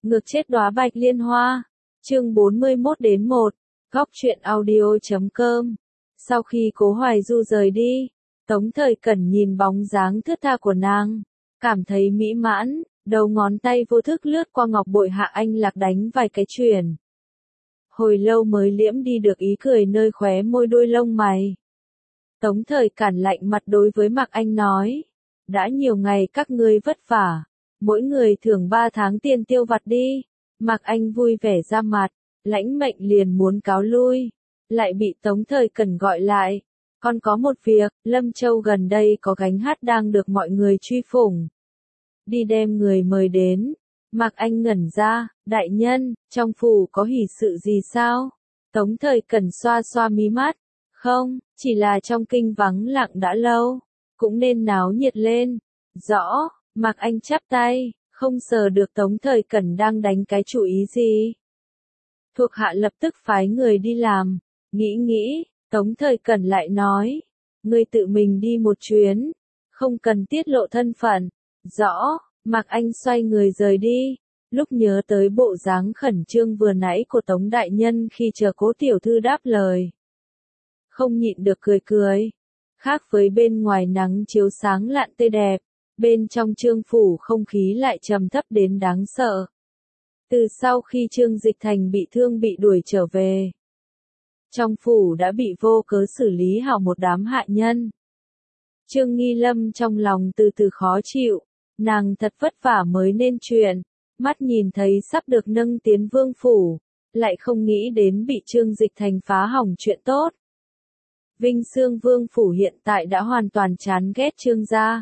Ngược chết đóa bạch liên hoa. Chương 41-1. Góc truyện audio.com. Sau khi Cố Hoài Du rời đi, Tống Thời Cẩn nhìn bóng dáng thướt tha của nàng, cảm thấy mỹ mãn, đầu ngón tay vô thức lướt qua ngọc bội Hạ Anh Lạc đánh vài cái chuyền. Hồi lâu mới liễm đi được ý cười nơi khóe môi đuôi lông mày. Tống Thời Cẩn lạnh mặt đối với Mạc Anh nói, đã nhiều ngày các ngươi vất vả, mỗi người thưởng 3 tháng tiền tiêu vặt đi. Mạc Anh vui vẻ ra mặt, lãnh mệnh liền muốn cáo lui, lại bị Tống Thời Cẩn gọi lại. Còn có một việc, Lâm Châu gần đây có gánh hát đang được mọi người truy phủng. Đi đem người mời đến. Mạc Anh ngẩn ra, đại nhân, trong phủ có hỷ sự gì sao? Tống Thời Cẩn xoa xoa mí mắt, không, chỉ là trong kinh vắng lặng đã lâu, cũng nên náo nhiệt lên. Rõ, Mạc Anh chắp tay, không sờ được Tống Thời Cẩn đang đánh cái chủ ý gì. Thuộc hạ lập tức phái người đi làm, nghĩ, Tống Thời Cẩn lại nói, ngươi tự mình đi một chuyến, không cần tiết lộ thân phận. Rõ, Mạc Anh xoay người rời đi, lúc nhớ tới bộ dáng khẩn trương vừa nãy của Tống đại nhân khi chờ Cố tiểu thư đáp lời. Không nhịn được cười. Khác với bên ngoài nắng chiếu sáng lạn tươi đẹp, bên trong Trương phủ không khí lại trầm thấp đến đáng sợ. Từ sau khi Trương Dịch Thành bị thương bị đuổi trở về, trong phủ đã bị vô cớ xử lý hảo một đám hạ nhân. Trương Nghi Lâm trong lòng từ từ khó chịu, nàng thật vất vả mới nên chuyện, mắt nhìn thấy sắp được nâng tiến vương phủ, lại không nghĩ đến bị Trương Dịch Thành phá hỏng chuyện tốt. Vinh Xương vương phủ hiện tại đã hoàn toàn chán ghét Trương gia.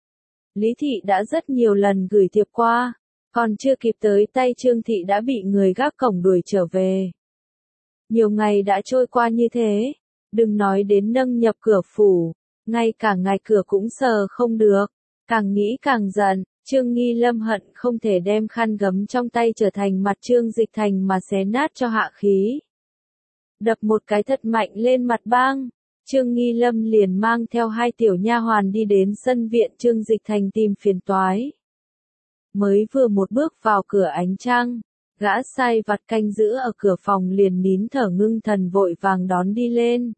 Lý Thị đã rất nhiều lần gửi thiệp qua, còn chưa kịp tới tay Trương Thị đã bị người gác cổng đuổi trở về. Nhiều ngày đã trôi qua như thế, đừng nói đến nâng nhập cửa phủ, ngay cả ngài cửa cũng sờ không được. Càng nghĩ càng giận, Trương Nghi Lâm hận không thể đem khăn gấm trong tay trở thành mặt Trương Dịch Thành mà xé nát cho hạ khí. Đập một cái thật mạnh lên mặt bang, Trương Nghi Lâm liền mang theo 2 tiểu nha hoàn đi đến sân viện Trương Dịch Thành tìm phiền toái. Mới vừa một bước vào cửa ánh trăng, gã sai vặt canh giữ ở cửa phòng liền nín thở ngưng thần vội vàng đón đi lên.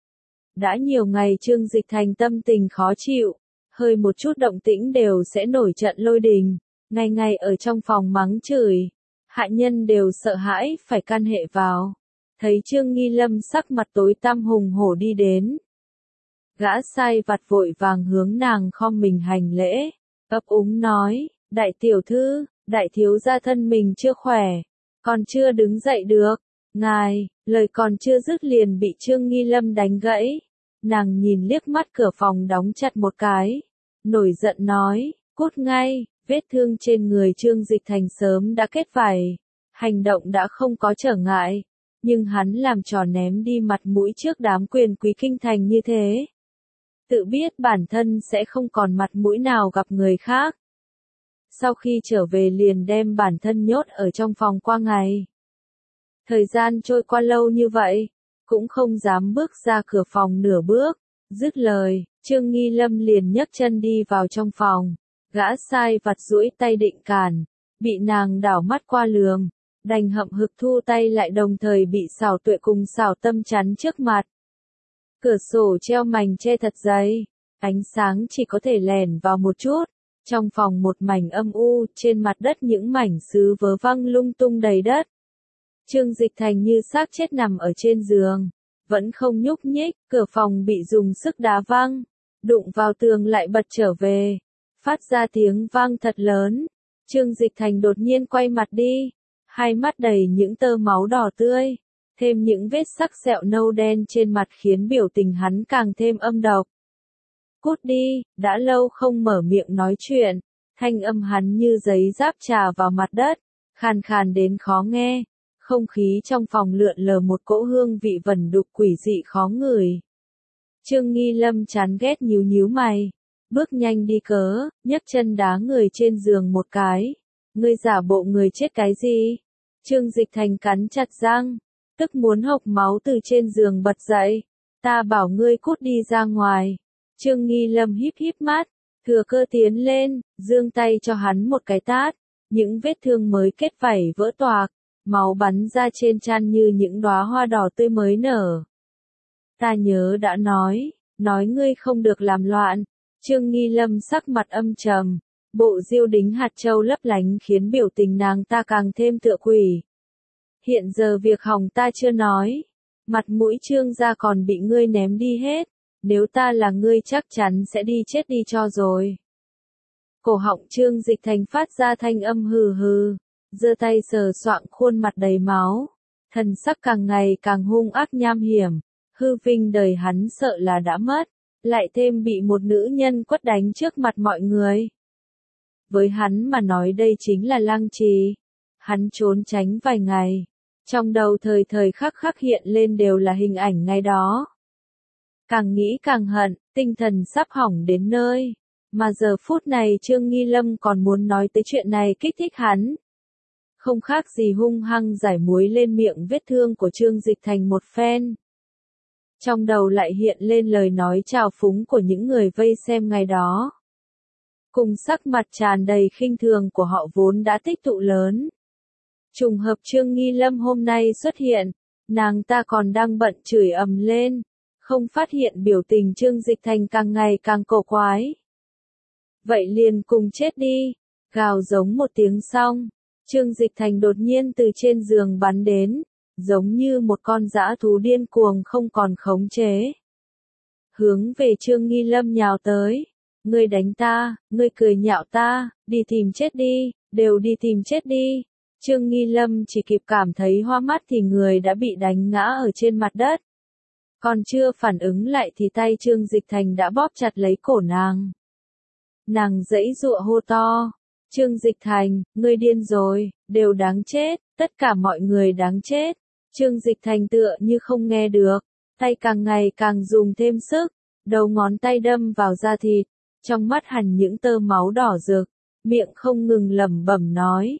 Đã nhiều ngày Trương Dịch Thành tâm tình khó chịu, hơi một chút động tĩnh đều sẽ nổi trận lôi đình, ngày ngày ở trong phòng mắng chửi, hạ nhân đều sợ hãi phải can hệ vào. Thấy Trương Nghi Lâm sắc mặt tối tăm hùng hổ đi đến, gã sai vặt vội vàng hướng nàng khom mình hành lễ, ấp úng nói, đại tiểu thư, đại thiếu gia thân mình chưa khỏe, còn chưa đứng dậy được. Ngài, lời còn chưa dứt liền bị Trương Nghi Lâm đánh gãy. Nàng nhìn liếc mắt cửa phòng đóng chặt một cái, nổi giận nói, cút ngay. Vết thương trên người Trương Dịch Thành sớm đã kết vảy, hành động đã không có trở ngại, nhưng hắn làm trò ném đi mặt mũi trước đám quyền quý kinh thành như thế. Tự biết bản thân sẽ không còn mặt mũi nào gặp người khác. Sau khi trở về liền đem bản thân nhốt ở trong phòng qua ngày. Thời gian trôi qua lâu như vậy, cũng không dám bước ra cửa phòng nửa bước. Dứt lời, Trương Nghi Lâm liền nhấc chân đi vào trong phòng. Gã sai vặt duỗi tay định cản, bị nàng đảo mắt qua lườm, đành hậm hực thu tay lại đồng thời bị Xảo Tuệ cùng Xảo Tâm chắn trước mặt. Cửa sổ treo mành che thật dày, ánh sáng chỉ có thể lèn vào một chút. Trong phòng một mảnh âm u, trên mặt đất những mảnh sứ vớ văng lung tung đầy đất. Trương Dịch Thành như xác chết nằm ở trên giường, vẫn không nhúc nhích, cửa phòng bị dùng sức đá văng, đụng vào tường lại bật trở về, phát ra tiếng vang thật lớn. Trương Dịch Thành đột nhiên quay mặt đi, hai mắt đầy những tơ máu đỏ tươi, thêm những vết sắc sẹo nâu đen trên mặt khiến biểu tình hắn càng thêm âm độc. Cút đi, đã lâu không mở miệng nói chuyện, thanh âm hắn như giấy giáp chà vào mặt đất, khàn khàn đến khó nghe, không khí trong phòng lượn lờ một cỗ hương vị vẩn đục quỷ dị khó ngửi. Trương Nghi Lâm chán ghét nhíu mày, bước nhanh đi cớ, nhấc chân đá người trên giường một cái. Ngươi giả bộ người chết cái gì? Trương Dịch Thành cắn chặt răng, tức muốn hộc máu từ trên giường bật dậy. Ta bảo ngươi cút đi ra ngoài. Trương Nghi Lâm híp mắt, thừa cơ tiến lên, giương tay cho hắn một cái tát. những vết thương mới kết vảy vỡ toạc, máu bắn ra trên trán như những đóa hoa đỏ tươi mới nở. Ta nhớ đã nói ngươi không được làm loạn. Trương Nghi Lâm sắc mặt âm trầm, bộ diêu đính hạt châu lấp lánh khiến biểu tình nàng ta càng thêm tựa quỷ. Hiện giờ việc hỏng ta chưa nói, mặt mũi Trương gia còn bị ngươi ném đi hết, nếu ta là ngươi chắc chắn sẽ đi chết đi cho rồi. Cổ họng Trương Dịch Thành phát ra thanh âm hừ hừ, giơ tay sờ soạng khuôn mặt đầy máu, thần sắc càng ngày càng hung ác nham hiểm, hư vinh đời hắn sợ là đã mất, lại thêm bị một nữ nhân quất đánh trước mặt mọi người. Với hắn mà nói đây chính là lăng trì. Hắn trốn tránh vài ngày, trong đầu thời thời khắc khắc hiện lên đều là hình ảnh ngày đó. Càng nghĩ càng hận, tinh thần sắp hỏng đến nơi. Mà giờ phút này Trương Nghi Lâm còn muốn nói tới chuyện này kích thích hắn. Không khác gì hung hăng giải muối lên miệng vết thương của Trương Dịch Thành một phen. Trong đầu lại hiện lên lời nói trào phúng của những người vây xem ngày đó. Cùng sắc mặt tràn đầy khinh thường của họ vốn đã tích tụ lớn. Trùng hợp Trương Nghi Lâm hôm nay xuất hiện, nàng ta còn đang bận chửi ầm lên, không phát hiện biểu tình Trương Dịch Thành càng ngày càng cổ quái. Vậy liền cùng chết đi, gào giống một tiếng xong, Trương Dịch Thành đột nhiên từ trên giường bắn đến, giống như một con dã thú điên cuồng không còn khống chế. Hướng về Trương Nghi Lâm nhào tới, ngươi đánh ta, ngươi cười nhạo ta, đi tìm chết đi, đều đi tìm chết đi. Trương Nghi Lâm chỉ kịp cảm thấy hoa mắt thì người đã bị đánh ngã ở trên mặt đất. Còn chưa phản ứng lại thì tay Trương Dịch Thành đã bóp chặt lấy cổ nàng. Nàng giãy giụa hô to, Trương Dịch Thành, ngươi điên rồi, đều đáng chết, tất cả mọi người đáng chết. Trương Dịch Thành tựa như không nghe được, tay càng ngày càng dùng thêm sức, đầu ngón tay đâm vào da thịt, trong mắt hằn những tơ máu đỏ rực, miệng không ngừng lẩm bẩm nói.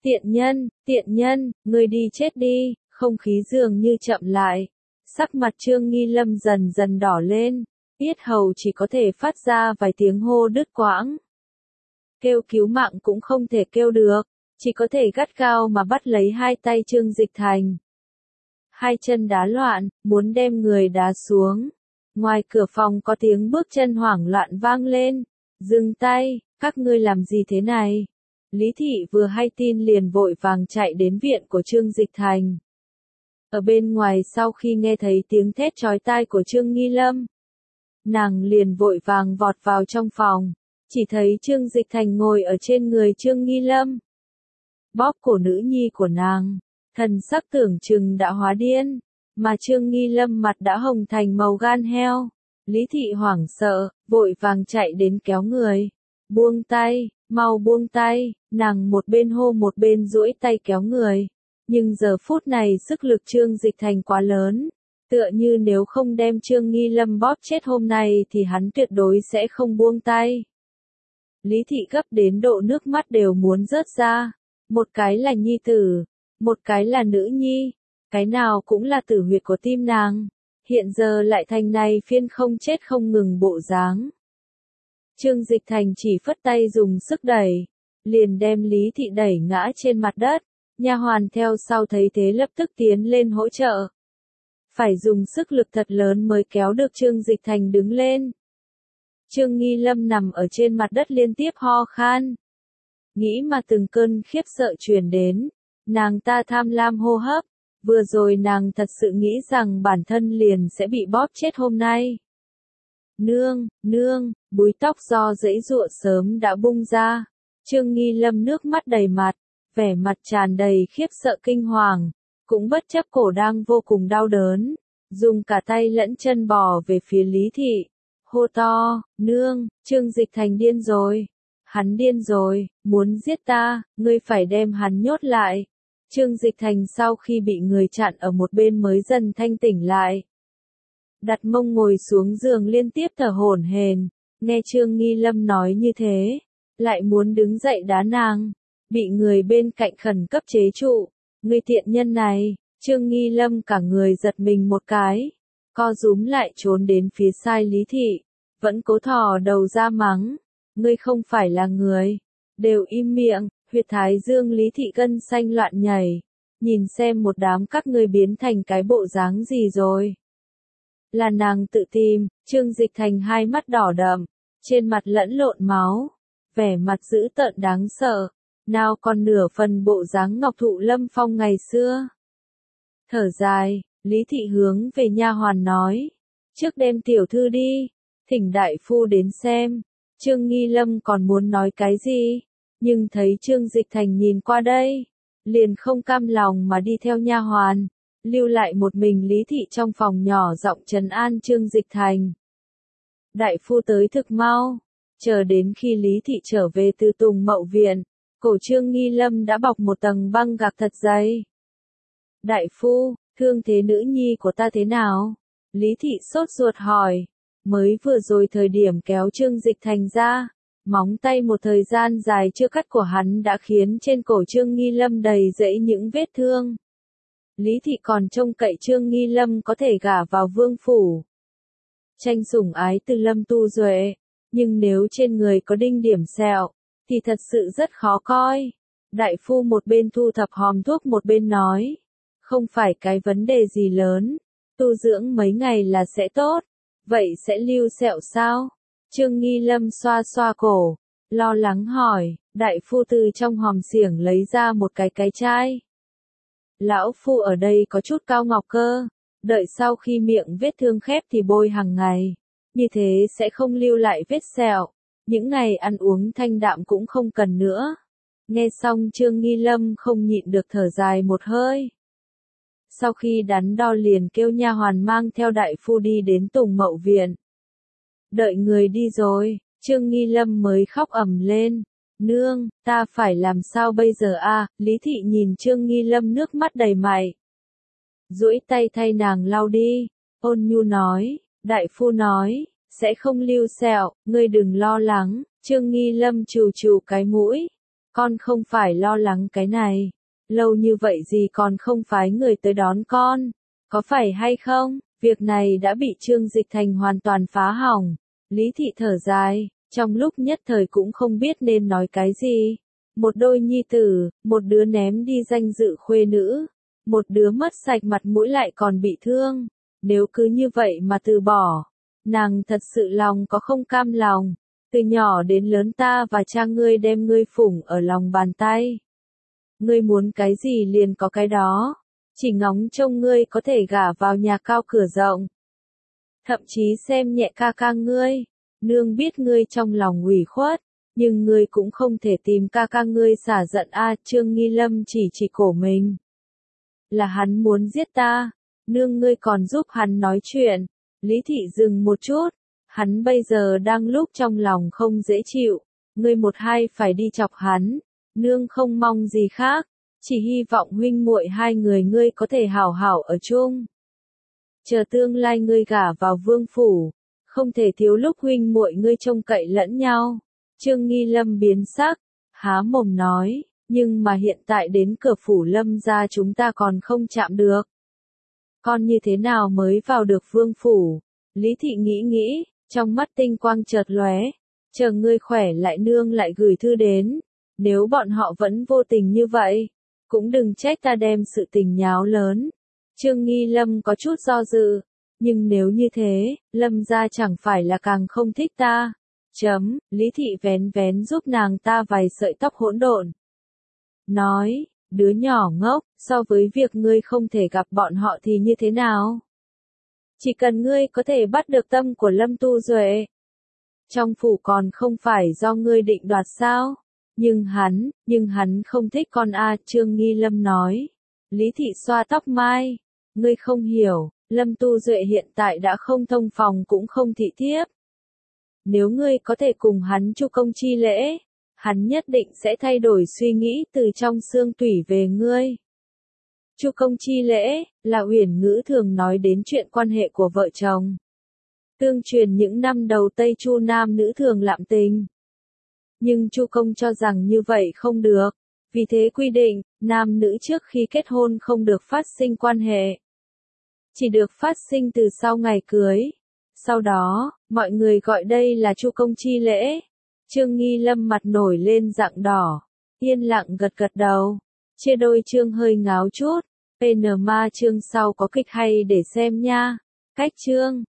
Tiện nhân, ngươi đi chết đi, không khí dường như chậm lại. Sắc mặt Trương Nghi Lâm dần dần đỏ lên, yết hầu chỉ có thể phát ra vài tiếng hô đứt quãng. Kêu cứu mạng cũng không thể kêu được, chỉ có thể gắt gao mà bắt lấy hai tay Trương Dịch Thành. Hai chân đá loạn, muốn đem người đá xuống. Ngoài cửa phòng có tiếng bước chân hoảng loạn vang lên. Dừng tay, các ngươi làm gì thế này? Lý Thị vừa hay tin liền vội vàng chạy đến viện của Trương Dịch Thành. Ở bên ngoài sau khi nghe thấy tiếng thét chói tai của Trương Nghi Lâm, nàng liền vội vàng vọt vào trong phòng, chỉ thấy Trương Dịch Thành ngồi ở trên người Trương Nghi Lâm. Bóp cổ nữ nhi của nàng, thần sắc tưởng chừng đã hóa điên, mà Trương Nghi Lâm mặt đã hồng thành màu gan heo. Lý Thị hoảng sợ, vội vàng chạy đến kéo người. Buông tay, mau buông tay, nàng một bên hô một bên duỗi tay kéo người. Nhưng giờ phút này sức lực Trương Dịch Thành quá lớn, tựa như nếu không đem Trương Nghi Lâm bóp chết hôm nay thì hắn tuyệt đối sẽ không buông tay. Lý Thị gấp đến độ nước mắt đều muốn rớt ra, một cái là nhi tử, một cái là nữ nhi, cái nào cũng là tử huyệt của tim nàng, hiện giờ lại thành này phiên không chết không ngừng bộ dáng. Trương Dịch Thành chỉ phất tay dùng sức đẩy, liền đem Lý Thị đẩy ngã trên mặt đất. Nha hoàn theo sau thấy thế lập tức tiến lên hỗ trợ. Phải dùng sức lực thật lớn mới kéo được Trương Dịch Thành đứng lên. Trương Nghi Lâm nằm ở trên mặt đất liên tiếp ho khan. Nghĩ mà từng cơn khiếp sợ truyền đến, nàng ta tham lam hô hấp, vừa rồi nàng thật sự nghĩ rằng bản thân liền sẽ bị bóp chết hôm nay. Nương, búi tóc do giãy giụa sớm đã bung ra. Trương Nghi Lâm nước mắt đầy mặt, vẻ mặt tràn đầy khiếp sợ kinh hoàng, cũng bất chấp cổ đang vô cùng đau đớn, dùng cả tay lẫn chân bò về phía Lý Thị, hô to, nương, Trương Dịch Thành điên rồi, hắn điên rồi, muốn giết ta, ngươi phải đem hắn nhốt lại. Trương Dịch Thành sau khi bị người chặn ở một bên mới dần thanh tỉnh lại. Đặt mông ngồi xuống giường liên tiếp thở hổn hển, nghe Trương Nghi Lâm nói như thế, lại muốn đứng dậy đá nàng. Bị người bên cạnh khẩn cấp chế trụ, ngươi tiện nhân này, Trương Nghi Lâm cả người giật mình một cái, co rúm lại trốn đến phía sai Lý Thị, vẫn cố thò đầu ra mắng, ngươi không phải là người, đều im miệng, Huyệt thái dương Lý Thị gân xanh loạn nhảy, nhìn xem một đám các ngươi biến thành cái bộ dáng gì rồi. Là nàng tự tìm, Trương Dịch Thành hai mắt đỏ đậm, trên mặt lẫn lộn máu, vẻ mặt dữ tợn đáng sợ, nào còn nửa phần bộ dáng Ngọc Thụ Lâm Phong ngày xưa. Thở dài, Lý Thị hướng về nha hoàn nói, trước đem tiểu thư đi, thỉnh đại phu đến xem. Trương Nghi Lâm còn muốn nói cái gì, nhưng thấy Trương Dịch Thành nhìn qua đây, liền không cam lòng mà đi theo nha hoàn, lưu lại một mình Lý Thị trong phòng nhỏ giọng trấn an Trương Dịch Thành. Đại phu tới thực mau, chờ đến khi Lý Thị trở về từ Tùng Mậu viện, cổ Trương Nghi Lâm đã bọc một tầng băng gạc thật dày. Đại phu, thương thế nữ nhi của ta thế nào? Lý Thị sốt ruột hỏi, mới vừa rồi thời điểm kéo Trương Dịch Thành ra, móng tay một thời gian dài chưa cắt của hắn đã khiến trên cổ Trương Nghi Lâm đầy rẫy những vết thương. Lý Thị còn trông cậy Trương Nghi Lâm có thể gả vào vương phủ, tranh sủng ái từ Lâm Tu Duệ, nhưng nếu trên người có đinh điểm sẹo, thì thật sự rất khó coi. Đại phu một bên thu thập hòm thuốc một bên nói, không phải cái vấn đề gì lớn, tu dưỡng mấy ngày là sẽ tốt, vậy sẽ lưu sẹo sao? Trương Nghi Lâm xoa xoa cổ, lo lắng hỏi, đại phu từ trong hòm xiểng lấy ra một cái chai. Lão phu ở đây có chút cao ngọc cơ, đợi sau khi miệng vết thương khép thì bôi hàng ngày, như thế sẽ không lưu lại vết sẹo, những ngày ăn uống thanh đạm cũng không cần nữa. Nghe xong Trương Nghi Lâm không nhịn được thở dài một hơi. Sau khi đắn đo liền kêu nha hoàn mang theo đại phu đi đến Tùng Mậu viện. Đợi người đi rồi, Trương Nghi Lâm mới khóc ầm lên. Nương, ta phải làm sao bây giờ a? Lý Thị nhìn Trương Nghi Lâm nước mắt đầy mày. Duỗi tay thay nàng lau đi, ôn nhu nói, đại phu nói, sẽ không lưu sẹo, ngươi đừng lo lắng. Trương Nghi Lâm trù trù cái mũi, con không phải lo lắng cái này, lâu như vậy gì còn không phái người tới đón con, có phải hay không? Việc này đã bị Trương Dịch Thành hoàn toàn phá hỏng. Lý Thị thở dài, trong lúc nhất thời cũng không biết nên nói cái gì. Một đôi nhi tử, một đứa ném đi danh dự khuê nữ, một đứa mất sạch mặt mũi lại còn bị thương. Nếu cứ như vậy mà từ bỏ, nàng thật sự lòng có không cam lòng. Từ nhỏ đến lớn ta và cha ngươi đem ngươi phủng ở lòng bàn tay. Ngươi muốn cái gì liền có cái đó, chỉ ngóng trông ngươi có thể gả vào nhà cao cửa rộng. Thậm chí xem nhẹ ca ca ngươi, nương biết ngươi trong lòng ủy khuất, nhưng ngươi cũng không thể tìm ca ca ngươi xả giận a. Trương Nghi Lâm chỉ cổ mình. Là hắn muốn giết ta, nương ngươi còn giúp hắn nói chuyện. Lý Thị dừng một chút, hắn bây giờ đang lúc trong lòng không dễ chịu, ngươi một hai phải đi chọc hắn, nương không mong gì khác, chỉ hy vọng huynh muội hai người ngươi có thể hảo hảo ở chung. Chờ tương lai ngươi gả vào vương phủ, không thể thiếu lúc huynh muội ngươi trông cậy lẫn nhau. Trương Nghi Lâm biến sắc, há mồm nói, nhưng mà hiện tại đến cửa phủ Lâm gia chúng ta còn không chạm được. Con như thế nào mới vào được vương phủ? Lý Thị nghĩ, trong mắt tinh quang chợt lóe, chờ ngươi khỏe lại nương lại gửi thư đến, nếu bọn họ vẫn vô tình như vậy, cũng đừng trách ta đem sự tình nháo lớn. Trương Nghi Lâm có chút do dự, nhưng nếu như thế, Lâm gia chẳng phải là càng không thích ta. Lý Thị vén giúp nàng ta vài sợi tóc hỗn độn. Nói, đứa nhỏ ngốc, so với việc ngươi không thể gặp bọn họ thì như thế nào? Chỉ cần ngươi có thể bắt được tâm của Lâm Tu Duệ, trong phủ còn không phải do ngươi định đoạt sao? Nhưng hắn không thích con a. Trương Nghi Lâm nói. Lý Thị xoa tóc mai, ngươi không hiểu, Lâm Tu Duệ hiện tại đã không thông phòng cũng không thị thiếp. Nếu ngươi có thể cùng hắn chu công chi lễ, hắn nhất định sẽ thay đổi suy nghĩ từ trong xương tủy về ngươi. Chu công chi lễ, là uyển ngữ thường nói đến chuyện quan hệ của vợ chồng. Tương truyền những năm đầu Tây Chu nam nữ thường lạm tình. Nhưng Chu công cho rằng như vậy không được, vì thế quy định, nam nữ trước khi kết hôn không được phát sinh quan hệ. Chỉ được phát sinh từ sau ngày cưới. Sau đó, mọi người gọi đây là chu công chi lễ. Trương Nghi Lâm mặt nổi lên rạng đỏ. Yên lặng gật gật đầu. Chia đôi chương hơi ngáo chút. PN Ma chương sau có kịch hay để xem nha. Cách chương.